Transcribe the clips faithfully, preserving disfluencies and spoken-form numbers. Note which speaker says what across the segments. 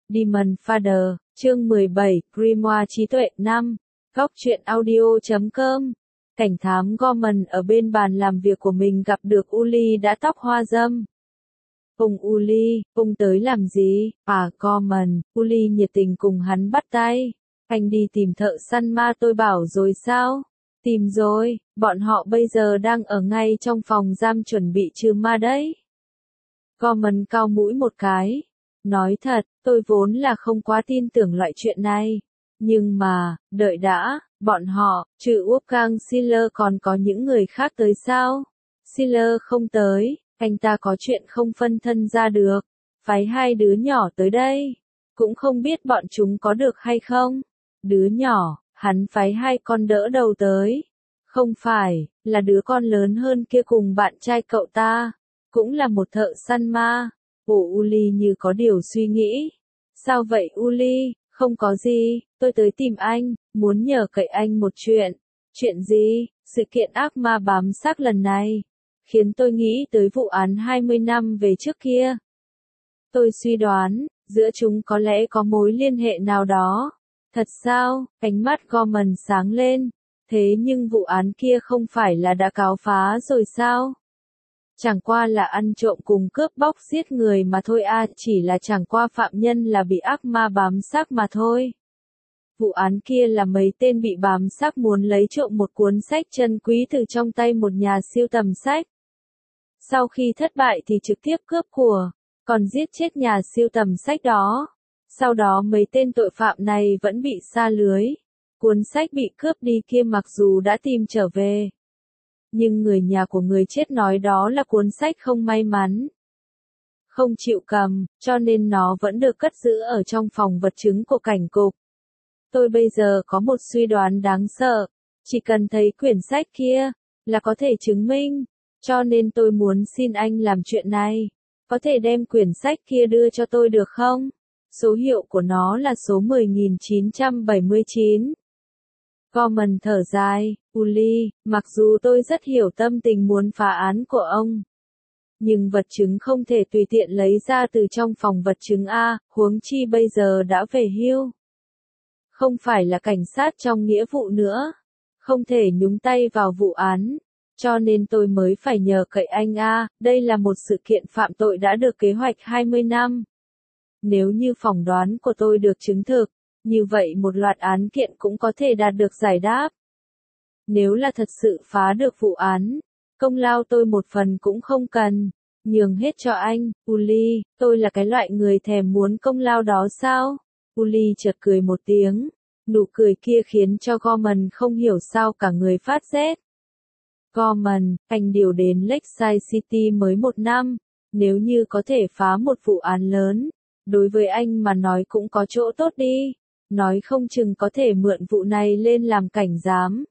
Speaker 1: Demon Father, chương mười bảy, Grimoire trí tuệ năm, góc truyện audio chấm com. Cảnh thám Gorman ở bên bàn làm việc của mình gặp được Uli đã tóc hoa râm. Ông Uli, ông tới làm gì? À Gorman, Uli nhiệt tình cùng hắn bắt tay. Anh đi tìm thợ săn ma tôi bảo rồi sao? Tìm rồi, bọn họ bây giờ đang ở ngay trong phòng giam chuẩn bị trừ ma đấy. Gorman cau mũi một cái. Nói thật, tôi vốn là không quá tin tưởng loại chuyện này. Nhưng mà, đợi đã, bọn họ, trừ Wolfgang Schiller còn có những người khác tới sao? Schiller không tới, anh ta có chuyện không phân thân ra được. Phái hai đứa nhỏ tới đây. Cũng không biết bọn chúng có được hay không? Đứa nhỏ, hắn phái hai con đỡ đầu tới. Không phải, là đứa con lớn hơn kia cùng bạn trai cậu ta. Cũng là một thợ săn ma. Ồ Uli như có điều suy nghĩ. Sao vậy Uli? Không có gì, tôi tới tìm anh, muốn nhờ cậy anh một chuyện. Chuyện gì? Sự kiện ác ma bám xác lần này. Khiến tôi nghĩ tới vụ án hai mươi năm về trước kia. Tôi suy đoán, giữa chúng có lẽ có mối liên hệ nào đó. Thật sao? Ánh mắt Gorman sáng lên. Thế nhưng vụ án kia không phải là đã cáo phá rồi sao? Chẳng qua là ăn trộm cùng cướp bóc giết người mà thôi à, chỉ là chẳng qua phạm nhân là bị ác ma bám xác mà thôi. Vụ án kia là mấy tên bị bám xác muốn lấy trộm một cuốn sách chân quý từ trong tay một nhà siêu tầm sách. Sau khi thất bại thì trực tiếp cướp của, còn giết chết nhà siêu tầm sách đó. Sau đó mấy tên tội phạm này vẫn bị sa lưới. Cuốn sách bị cướp đi kia mặc dù đã tìm trở về. Nhưng người nhà của người chết nói đó là cuốn sách không may mắn. Không chịu cầm, cho nên nó vẫn được cất giữ ở trong phòng vật chứng của cảnh cục. Tôi bây giờ có một suy đoán đáng sợ. Chỉ cần thấy quyển sách kia, là có thể chứng minh. Cho nên tôi muốn xin anh làm chuyện này. Có thể đem quyển sách kia đưa cho tôi được không? Số hiệu của nó là số mười nghìn chín trăm bảy mươi chín. Gorman thở dài, Uli, mặc dù tôi rất hiểu tâm tình muốn phá án của ông. Nhưng vật chứng không thể tùy tiện lấy ra từ trong phòng vật chứng A, huống chi bây giờ đã về hưu. Không phải là cảnh sát trong nghĩa vụ nữa. Không thể nhúng tay vào vụ án. Cho nên tôi mới phải nhờ cậy anh A, đây là một sự kiện phạm tội đã được kế hoạch hai mươi năm. Nếu như phỏng đoán của tôi được chứng thực, như vậy một loạt án kiện cũng có thể đạt được giải đáp. Nếu là thật sự phá được vụ án, công lao tôi một phần cũng không cần, nhường hết cho anh, Uli, tôi là cái loại người thèm muốn công lao đó sao? Uli chợt cười một tiếng, nụ cười kia khiến cho Gorman không hiểu sao cả người phát rét. Gorman, anh điều đến Lakeside City mới một năm, nếu như có thể phá một vụ án lớn, đối với anh mà nói cũng có chỗ tốt đi. Nói không chừng có thể mượn vụ này lên làm cảnh giám.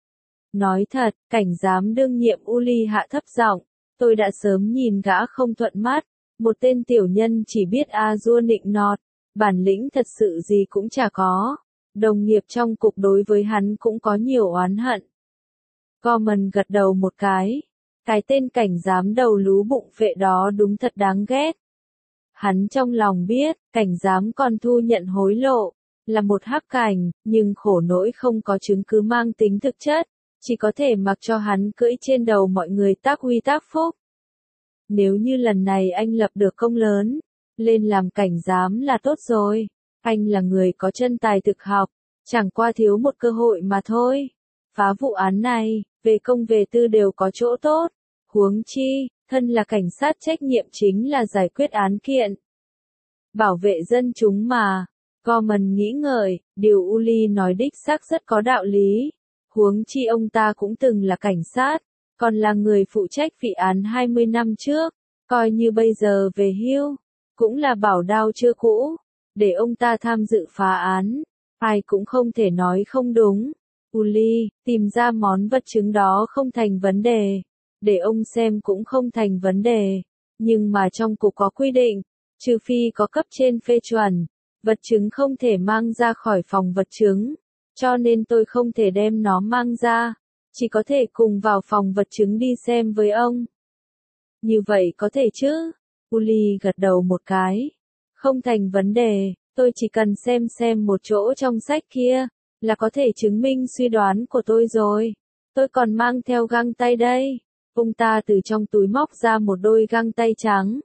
Speaker 1: Nói thật, cảnh giám đương nhiệm Uli hạ thấp giọng, tôi đã sớm nhìn gã không thuận mắt, một tên tiểu nhân chỉ biết a dua nịnh nọt, bản lĩnh thật sự gì cũng chả có. Đồng nghiệp trong cục đối với hắn cũng có nhiều oán hận. Gorman gật đầu một cái, cái tên cảnh giám đầu lú bụng phệ đó đúng thật đáng ghét. Hắn trong lòng biết, cảnh giám còn thu nhận hối lộ. Là một hắc cảnh, nhưng khổ nỗi không có chứng cứ mang tính thực chất, chỉ có thể mặc cho hắn cưỡi trên đầu mọi người tác uy tác phúc. Nếu như lần này anh lập được công lớn, lên làm cảnh giám là tốt rồi, anh là người có chân tài thực học, chẳng qua thiếu một cơ hội mà thôi. Phá vụ án này, về công về tư đều có chỗ tốt, huống chi, thân là cảnh sát trách nhiệm chính là giải quyết án kiện. Bảo vệ dân chúng mà. Gorman nghĩ ngợi, điều Uli nói đích xác rất có đạo lý. Huống chi ông ta cũng từng là cảnh sát, còn là người phụ trách vụ án hai mươi năm trước, coi như bây giờ về hưu, cũng là bảo đao chưa cũ, để ông ta tham dự phá án, ai cũng không thể nói không đúng. Uli, tìm ra món vật chứng đó không thành vấn đề, để ông xem cũng không thành vấn đề, nhưng mà trong cục có quy định, trừ phi có cấp trên phê chuẩn. Vật chứng không thể mang ra khỏi phòng vật chứng, cho nên tôi không thể đem nó mang ra, chỉ có thể cùng vào phòng vật chứng đi xem với ông. Như vậy có thể chứ? Uli gật đầu một cái. Không thành vấn đề, Tôi chỉ cần xem xem một chỗ trong sách kia, là có thể chứng minh suy đoán của tôi rồi. Tôi còn mang theo găng tay đây. Ông ta từ trong túi móc ra một đôi găng tay trắng.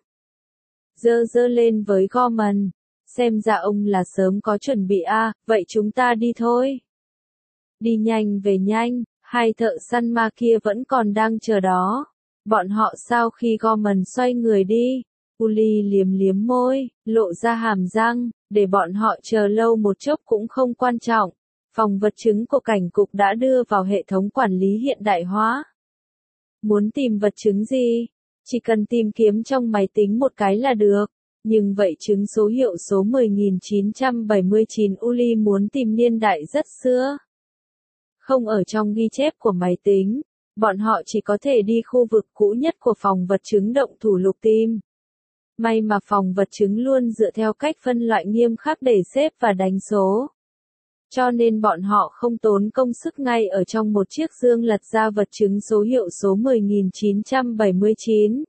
Speaker 1: Dơ dơ lên với Gorman. Xem ra ông là sớm có chuẩn bị à, vậy chúng ta đi thôi. Đi nhanh về nhanh, hai thợ săn ma kia vẫn còn đang chờ đó. Bọn họ sau khi Gorman xoay người đi, Uli liếm liếm môi, lộ ra hàm răng, để bọn họ chờ lâu một chốc cũng không quan trọng. Phòng vật chứng của cảnh cục đã đưa vào hệ thống quản lý hiện đại hóa. Muốn tìm vật chứng gì? Chỉ cần tìm kiếm trong máy tính một cái là được. Nhưng vậy chứng số hiệu số mười nghìn chín trăm bảy mươi chín Uli muốn tìm niên đại rất xưa. Không ở trong ghi chép của máy tính, bọn họ chỉ có thể đi khu vực cũ nhất của phòng vật chứng động thủ lục tìm. May mà phòng vật chứng luôn dựa theo cách phân loại nghiêm khắc để xếp và đánh số. Cho nên bọn họ không tốn công sức ngay ở trong một chiếc dương lật ra vật chứng số hiệu số mười nghìn chín trăm bảy mươi chín.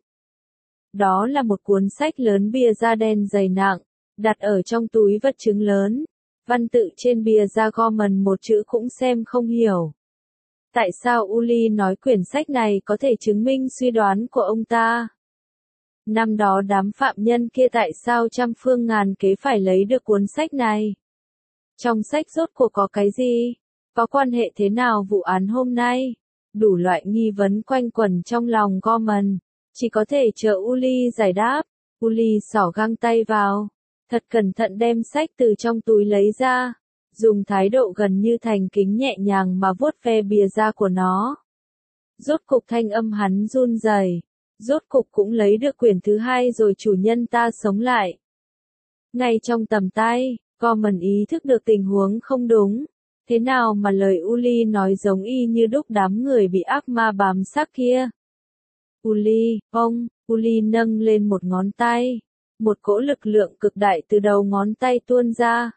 Speaker 1: Đó là một cuốn sách lớn bìa da đen dày nặng, đặt ở trong túi vật chứng lớn. Văn tự trên bìa da Gorman một chữ cũng xem không hiểu. Tại sao Uli nói quyển sách này có thể chứng minh suy đoán của ông ta? Năm đó đám phạm nhân kia tại sao trăm phương ngàn kế phải lấy được cuốn sách này? Trong sách rốt cuộc có cái gì? Có quan hệ thế nào vụ án hôm nay? Đủ loại nghi vấn quanh quẩn trong lòng Gorman. Chỉ có thể chờ Uli giải đáp. Uli xỏ găng tay vào. Thật cẩn thận đem sách từ trong túi lấy ra. Dùng thái độ gần như thành kính nhẹ nhàng mà vuốt ve bìa da của nó. Rốt cục thanh âm hắn run rẩy. Rốt cục cũng lấy được quyển thứ hai rồi chủ nhân ta sống lại. Ngay trong tầm tay, Gorman ý thức được tình huống không đúng. Thế nào mà lời Uli nói giống y như đúc đám người bị ác ma bám sát kia. Uli, ông, Uli nâng lên một ngón tay. Một cỗ lực lượng cực đại từ đầu ngón tay tuôn ra.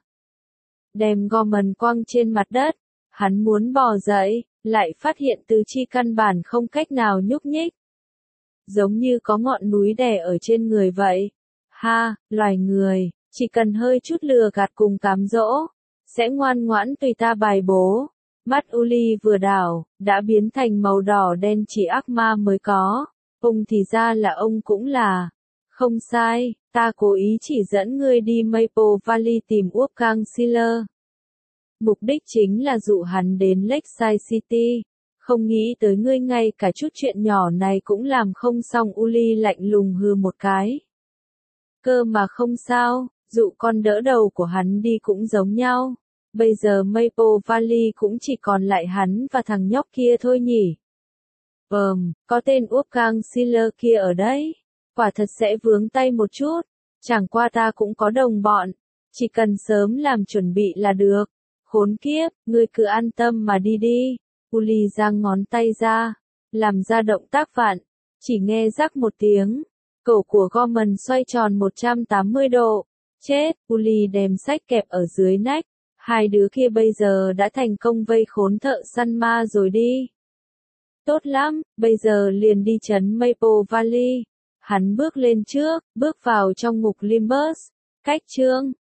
Speaker 1: Đem Gorman quăng trên mặt đất. Hắn muốn bò dậy, lại phát hiện tứ chi căn bản không cách nào nhúc nhích. Giống như có ngọn núi đè ở trên người vậy. Ha, loài người, chỉ cần hơi chút lừa gạt cùng cám dỗ, sẽ ngoan ngoãn tùy ta bài bố. Mắt Uli vừa đảo, đã biến thành màu đỏ đen chỉ ác ma mới có. Ông thì ra là ông cũng là. Không sai, ta cố ý chỉ dẫn ngươi đi Maple Valley tìm Wolfgang Schiller. Mục đích chính là dụ hắn đến Lakeside City. Không nghĩ tới ngươi ngay cả chút chuyện nhỏ này cũng làm không xong. Uli lạnh lùng hừ một cái. Cơ mà không sao, dụ con đỡ đầu của hắn đi cũng giống nhau. Bây giờ Maple Valley cũng chỉ còn lại hắn và thằng nhóc kia thôi nhỉ. Ừm, có tên Wolfgang Schiller kia ở đấy. Quả thật sẽ vướng tay một chút. Chẳng qua ta cũng có đồng bọn. Chỉ cần sớm làm chuẩn bị là được. Khốn kiếp, ngươi cứ an tâm mà đi đi. Uli giang ngón tay ra. Làm ra động tác vặn. Chỉ nghe rắc một tiếng. Cổ của Gorman xoay tròn một trăm tám mươi độ. Chết, Uli đem sách kẹp ở dưới nách. Hai đứa kia bây giờ đã thành công vây khốn thợ săn ma rồi đi. Tốt lắm, bây giờ liền đi trấn Maple Valley. Hắn bước lên trước, bước vào trong ngục Limbus. Cách chương